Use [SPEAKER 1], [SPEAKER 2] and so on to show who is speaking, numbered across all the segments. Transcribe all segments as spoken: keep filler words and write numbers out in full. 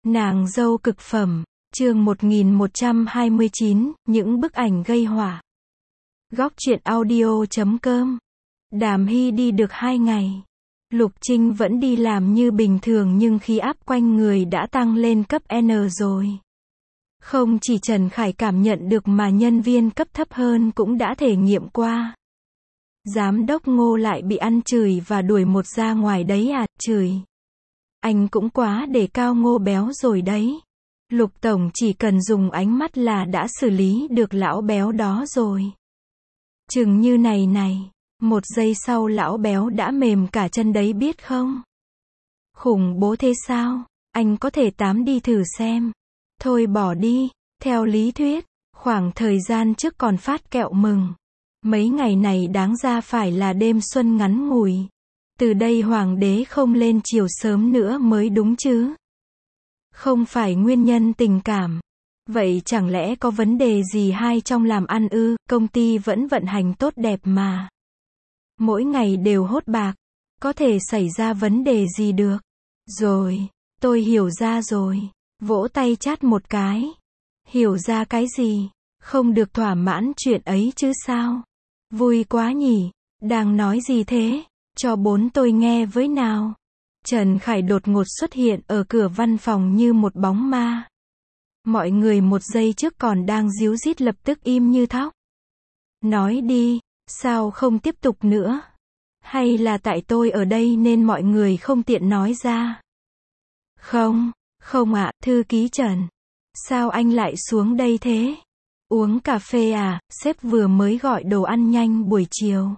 [SPEAKER 1] Nàng dâu cực phẩm, chương một nghìn một trăm hai mươi chín, những bức ảnh gây họa. Góc truyện audio chấm com. Đàm Hy đi được hai ngày. Lục Trinh vẫn đi làm như bình thường nhưng khí áp quanh người đã tăng lên cấp N rồi. Không chỉ Trần Khải cảm nhận được mà nhân viên cấp thấp hơn cũng đã thể nghiệm qua. Giám đốc Ngô lại bị ăn chửi và đuổi một ra ngoài đấy à, chửi. Anh cũng quá để cao Ngô béo rồi đấy. Lục Tổng chỉ cần dùng ánh mắt là đã xử lý được lão béo đó rồi. Chừng như này này, một giây sau lão béo đã mềm cả chân đấy biết không? Khủng bố thế sao? Anh có thể tám đi thử xem. Thôi bỏ đi, theo lý thuyết, khoảng thời gian trước còn phát kẹo mừng. Mấy ngày này đáng ra phải là đêm xuân ngắn ngủi. Từ đây hoàng đế không lên chiều sớm nữa mới đúng chứ. Không phải nguyên nhân tình cảm. Vậy chẳng lẽ có vấn đề gì hay trong làm ăn ư? Công ty vẫn vận hành tốt đẹp mà. Mỗi ngày đều hốt bạc. Có thể xảy ra vấn đề gì được? Rồi, tôi hiểu ra rồi. Vỗ tay chát một cái. Hiểu ra cái gì? Không được thỏa mãn chuyện ấy chứ sao? Vui quá nhỉ? Đang nói gì thế? Cho bốn tôi nghe với nào. Trần Khải đột ngột xuất hiện ở cửa văn phòng như một bóng ma. Mọi người một giây trước còn đang díu dít lập tức im như thóc. Nói đi, sao không tiếp tục nữa? Hay là tại tôi ở đây nên mọi người không tiện nói ra? Không, không ạ, thư ký Trần. Sao anh lại xuống đây thế? Uống cà phê à, sếp vừa mới gọi đồ ăn nhanh buổi chiều.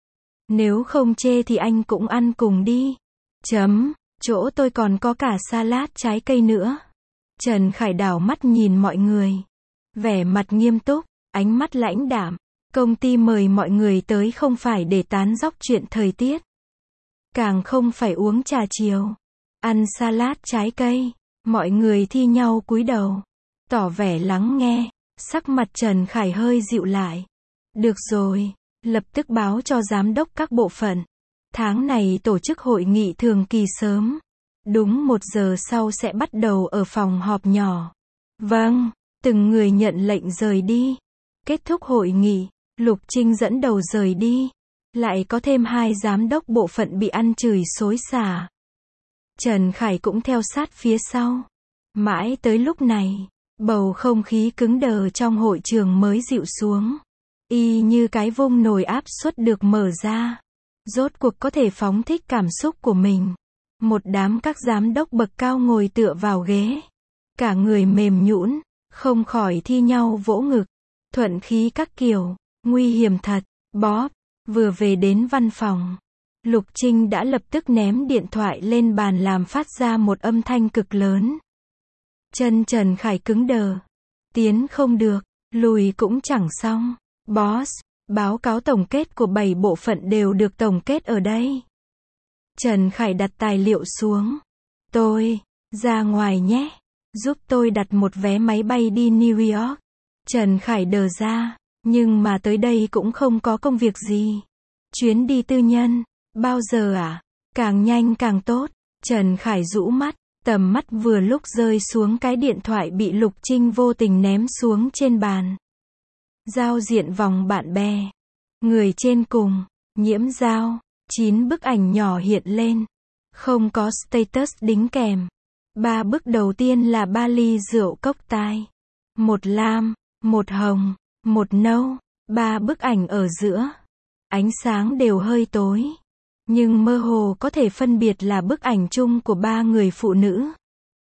[SPEAKER 1] Nếu không chê thì anh cũng ăn cùng đi. Chấm, chỗ tôi còn có cả salad trái cây nữa. Trần Khải đảo mắt nhìn mọi người. Vẻ mặt nghiêm túc, ánh mắt lãnh đạm. Công ty mời mọi người tới không phải để tán dóc chuyện thời tiết. Càng không phải uống trà chiều. Ăn salad trái cây. Mọi người thi nhau cúi đầu. Tỏ vẻ lắng nghe. Sắc mặt Trần Khải hơi dịu lại. Được rồi, lập tức báo cho giám đốc các bộ phận. Tháng này tổ chức hội nghị thường kỳ sớm. Đúng một giờ sau sẽ bắt đầu ở phòng họp nhỏ. Vâng, từng người nhận lệnh rời đi. Kết thúc hội nghị, Lục Trinh dẫn đầu rời đi. Lại có thêm hai giám đốc bộ phận bị ăn chửi xối xả. Trần Khải cũng theo sát phía sau. Mãi tới lúc này, bầu không khí cứng đờ trong hội trường mới dịu xuống. Y như cái vung nồi áp suất được mở ra. Rốt cuộc có thể phóng thích cảm xúc của mình. Một đám các giám đốc bậc cao ngồi tựa vào ghế. Cả người mềm nhũn, không khỏi thi nhau vỗ ngực. Thuận khí các kiểu, nguy hiểm thật. Bóp, vừa về đến văn phòng. Lục Trinh đã lập tức ném điện thoại lên bàn làm phát ra một âm thanh cực lớn. Chân Trần Khải cứng đờ. Tiến không được, lùi cũng chẳng xong. Boss, báo cáo tổng kết của bảy bộ phận đều được tổng kết ở đây. Trần Khải đặt tài liệu xuống. Tôi, ra ngoài nhé. Giúp tôi đặt một vé máy bay đi New York. Trần Khải đờ ra. Nhưng mà tới đây cũng không có công việc gì. Chuyến đi tư nhân. Bao giờ à? Càng nhanh càng tốt. Trần Khải rũ mắt. Tầm mắt vừa lúc rơi xuống cái điện thoại bị Lục Trinh vô tình ném xuống trên bàn. Giao diện vòng bạn bè. Người trên cùng. Nhiễm giao. Chín bức ảnh nhỏ hiện lên. Không có status đính kèm. Ba bức đầu tiên là ba ly rượu cốc tai. Một lam, một hồng, một nâu. Ba bức ảnh ở giữa. Ánh sáng đều hơi tối. Nhưng mơ hồ có thể phân biệt là bức ảnh chung của ba người phụ nữ.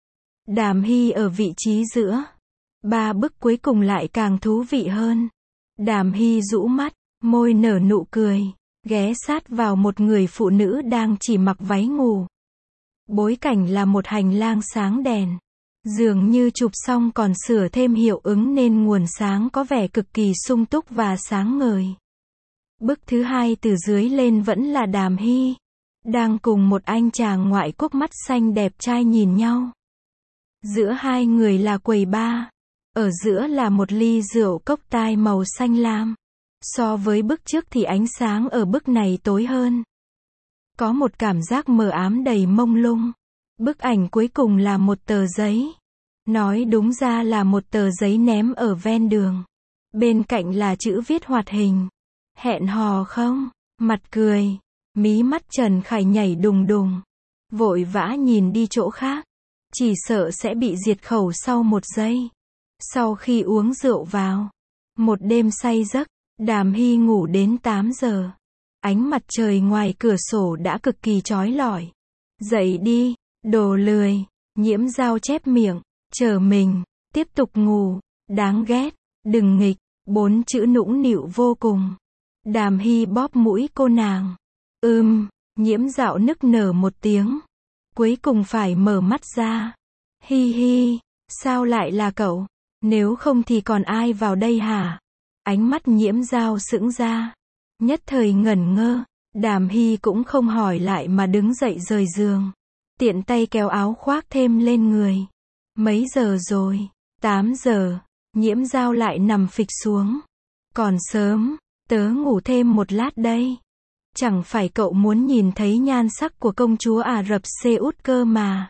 [SPEAKER 1] Đàm Hy ở vị trí giữa. Ba bức cuối cùng lại càng thú vị hơn. Đàm Hy rũ mắt, môi nở nụ cười, ghé sát vào một người phụ nữ đang chỉ mặc váy ngủ. Bối cảnh là một hành lang sáng đèn. Dường như chụp xong còn sửa thêm hiệu ứng nên nguồn sáng có vẻ cực kỳ sung túc và sáng ngời. Bức thứ hai từ dưới lên vẫn là Đàm Hy. Đang cùng một anh chàng ngoại quốc mắt xanh đẹp trai nhìn nhau. Giữa hai người là quầy bar. Ở giữa là một ly rượu cốc tai màu xanh lam. So với bức trước thì ánh sáng ở bức này tối hơn. Có một cảm giác mờ ám đầy mông lung. Bức ảnh cuối cùng là một tờ giấy. Nói đúng ra là một tờ giấy ném ở ven đường. Bên cạnh là chữ viết hoạt hình. Hẹn hò không? Mặt cười. Mí mắt Trần Khải nhảy đùng đùng. Vội vã nhìn đi chỗ khác. Chỉ sợ sẽ bị diệt khẩu sau một giây. Sau khi uống rượu vào. Một đêm say giấc. Đàm Hy ngủ đến tám giờ. Ánh mặt trời ngoài cửa sổ đã cực kỳ chói lọi. Dậy đi, đồ lười. Nhiễm Dao chép miệng. Chờ mình. Tiếp tục ngủ. Đáng ghét. Đừng nghịch. Bốn chữ nũng nịu vô cùng. Đàm Hy bóp mũi cô nàng. Ưm. Nhiễm Dao nức nở một tiếng. Cuối cùng phải mở mắt ra. Hi hi. Sao lại là cậu? Nếu không thì còn ai vào đây hả? Ánh mắt Nhiễm Dao sững ra. Nhất thời ngẩn ngơ. Đàm Hy cũng không hỏi lại mà đứng dậy rời giường. Tiện tay kéo áo khoác thêm lên người. Mấy giờ rồi? tám giờ. Nhiễm Dao lại nằm phịch xuống. Còn sớm. Tớ ngủ thêm một lát đây. Chẳng phải cậu muốn nhìn thấy nhan sắc của công chúa Ả Rập Xê Út cơ mà.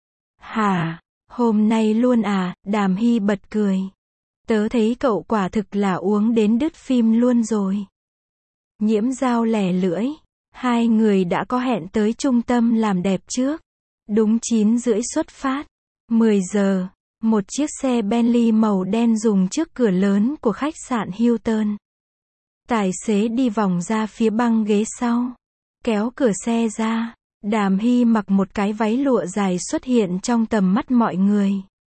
[SPEAKER 1] Hả? Hôm nay luôn à? Đàm Hy bật cười. Tớ thấy cậu quả thực là uống đến đứt phim luôn rồi. Nhiễm Dao lẻ lưỡi. Hai người đã có hẹn tới trung tâm làm đẹp trước. Đúng chín rưỡi xuất phát. mười giờ. Một chiếc xe Bentley màu đen dùng trước cửa lớn của khách sạn Hilton. Tài xế đi vòng ra phía băng ghế sau. Kéo cửa xe ra. Đàm Hy mặc một cái váy lụa dài xuất hiện trong tầm mắt mọi người.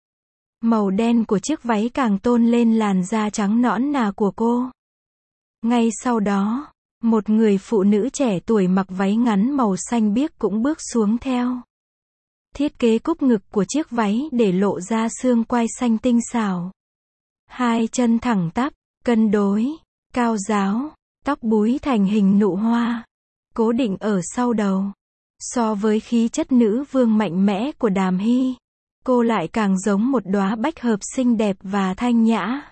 [SPEAKER 1] Màu đen của chiếc váy càng tôn lên làn da trắng nõn nà của cô. Ngay sau đó, một người phụ nữ trẻ tuổi mặc váy ngắn màu xanh biếc cũng bước xuống theo. Thiết kế cúc ngực của chiếc váy để lộ ra xương quai xanh tinh xảo. Hai chân thẳng tắp, cân đối, cao ráo, tóc búi thành hình nụ hoa, cố định ở sau đầu. So với khí chất nữ vương mạnh mẽ của Đàm Hy, cô lại càng giống một đóa bách hợp xinh đẹp và thanh nhã.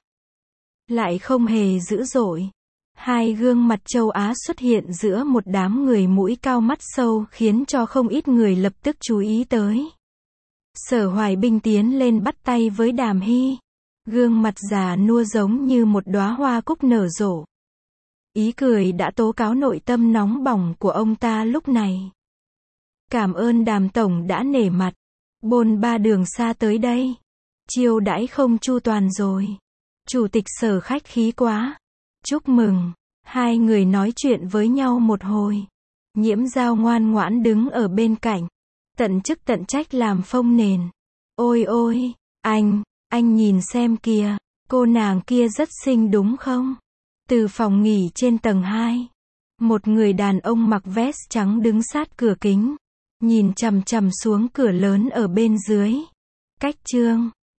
[SPEAKER 1] Lại không hề dữ dội. Hai gương mặt châu Á xuất hiện giữa một đám người mũi cao mắt sâu khiến cho không ít người lập tức chú ý tới. Sở Hoài Binh tiến lên bắt tay với Đàm Hy. Gương mặt già nua giống như một đóa hoa cúc nở rộ. Ý cười đã tố cáo nội tâm nóng bỏng của ông ta lúc này. Cảm ơn Đàm tổng đã nể mặt. Bôn ba đường xa tới đây. Chiêu đãi không chu toàn rồi. Chủ tịch Sở khách khí quá. Chúc mừng. Hai người nói chuyện với nhau một hồi. Nhiễm Dao ngoan ngoãn đứng ở bên cạnh. Tận chức tận trách làm phông nền. Ôi ôi, anh, anh nhìn xem kìa. Cô nàng kia rất xinh đúng không? Từ phòng nghỉ trên tầng hai. Một người đàn ông mặc vest trắng đứng sát cửa kính. Nhìn chằm chằm xuống cửa lớn ở bên dưới. Cách chương.